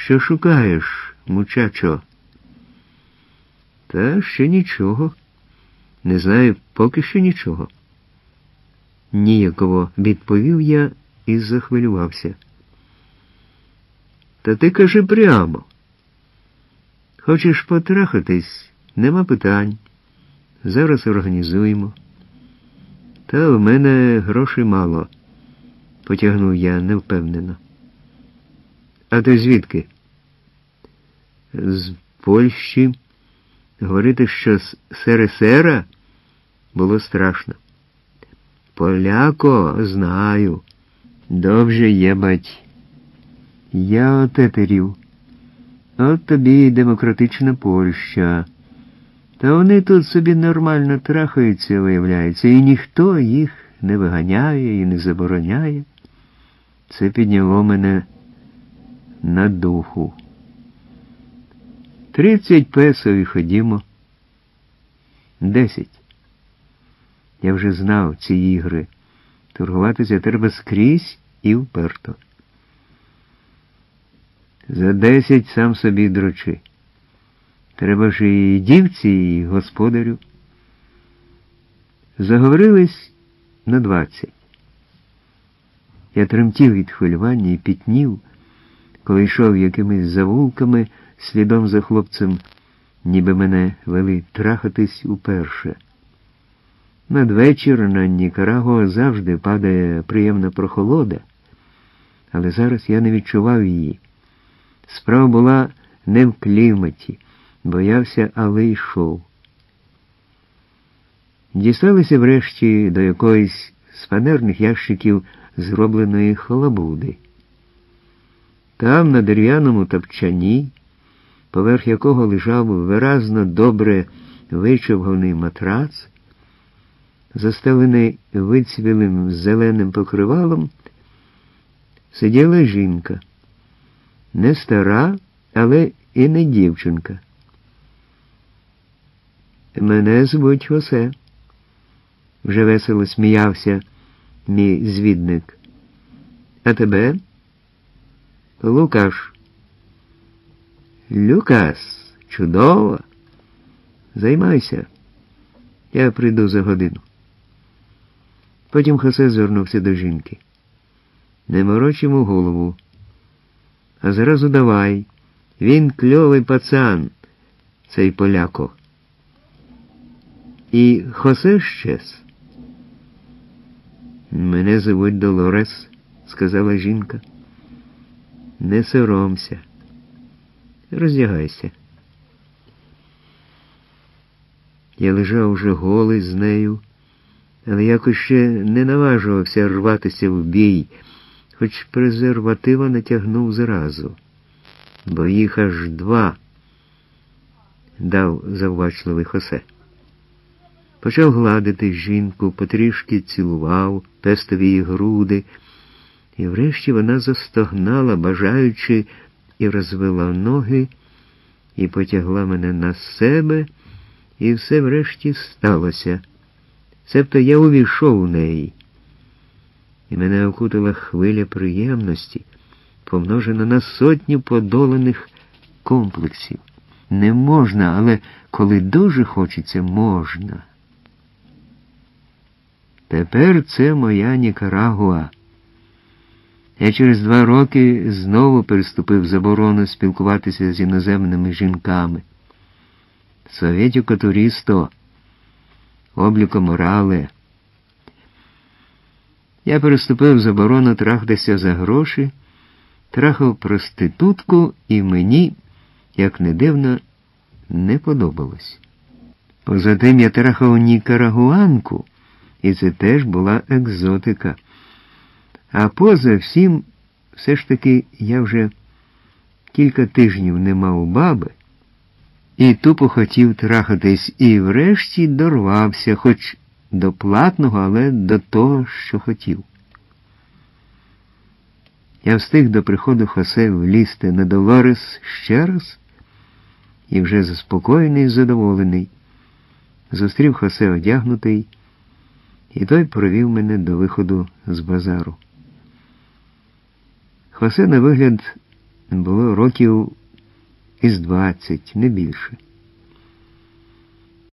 Що шукаєш, мучачо? Та ще нічого. Не знаю, поки що нічого. Ніяково відповів я і захвилювався. Та ти кажи прямо. Хочеш потрахатись? Нема питань. Зараз організуємо. Та в мене грошей мало, потягнув я невпевнено. А ти звідки? З Польщі. Говорити, що з СРСР було страшно. Поляко, знаю. Добре єбать. Я отетерів. От тобі й демократична Польща. Та вони тут собі нормально трахаються, виявляється, і ніхто їх не виганяє і не забороняє. Це підняло мене на духу. 30 песо і ходімо. 10. Я вже знав ці ігри. Торгуватися треба скрізь і вперто. За 10 сам собі дрочи. Треба ж і дівці, і господарю. Заговорились на 20. Я тремтів від хвилювання і пітнів, коли йшов якимись завулками слідом за хлопцем, ніби мене вели трахатись уперше. Надвечір на Нікарагуа завжди падає приємна прохолода, але зараз я не відчував її. Справа була не в кліматі, боявся, але йшов. Дісталися врешті до якоїсь з фанерних ящиків зробленої халабуди. Там, на дерев'яному тапчані, поверх якого лежав виразно добре вичовганий матрац, застелений вицвілим зеленим покривалом, сиділа жінка. Не стара, але і не дівчинка. «Мене звуть Хосе», – вже весело сміявся мій звідник. «А тебе?» «Лукаш». «Люкас, чудово! Займайся. Я прийду за годину». Потім Хосе звернувся до жінки. «Не мороч йому голову. А зразу давай. Він кльовий пацан, цей поляко». І Хосе щез. «Мене звуть Долорес», – сказала жінка. «Не соромся. Роздягайся». Я лежав уже голий з нею, але якось ще не наважувався рватися в бій, хоч презерватива натягнув зразу, бо їх аж 2, дав заввачливий Хосе. Почав гладити жінку, потрішки цілував, пестив її груди, і врешті вона застогнала, бажаючи, і розвела ноги, і потягла мене на себе, і все врешті сталося. Цебто я увійшов у неї, і мене окутала хвиля приємності, помножена на сотню подоланих комплексів. Не можна, але коли дуже хочеться, можна. Тепер це моя Нікарагуа. Я через 2 роки знову переступив заборону спілкуватися з іноземними жінками. Совєтіко туристо, обліко морале. Я переступив заборону трахатися за гроші, трахав проститутку, і мені, як не дивно, не подобалось. Поза тим я трахав нікарагуанку, і це теж була екзотика. А поза всім, все ж таки, я вже кілька тижнів не мав баби, і тупо хотів трахатись, і врешті дорвався, хоч до платного, але до того, що хотів. Я встиг до приходу Хосе влізти на Долорес ще раз, і вже заспокоєний і задоволений, зустрів Хосе одягнутий, і той провів мене до виходу з базару. Хосе, на вигляд, Було років із 20, не більше.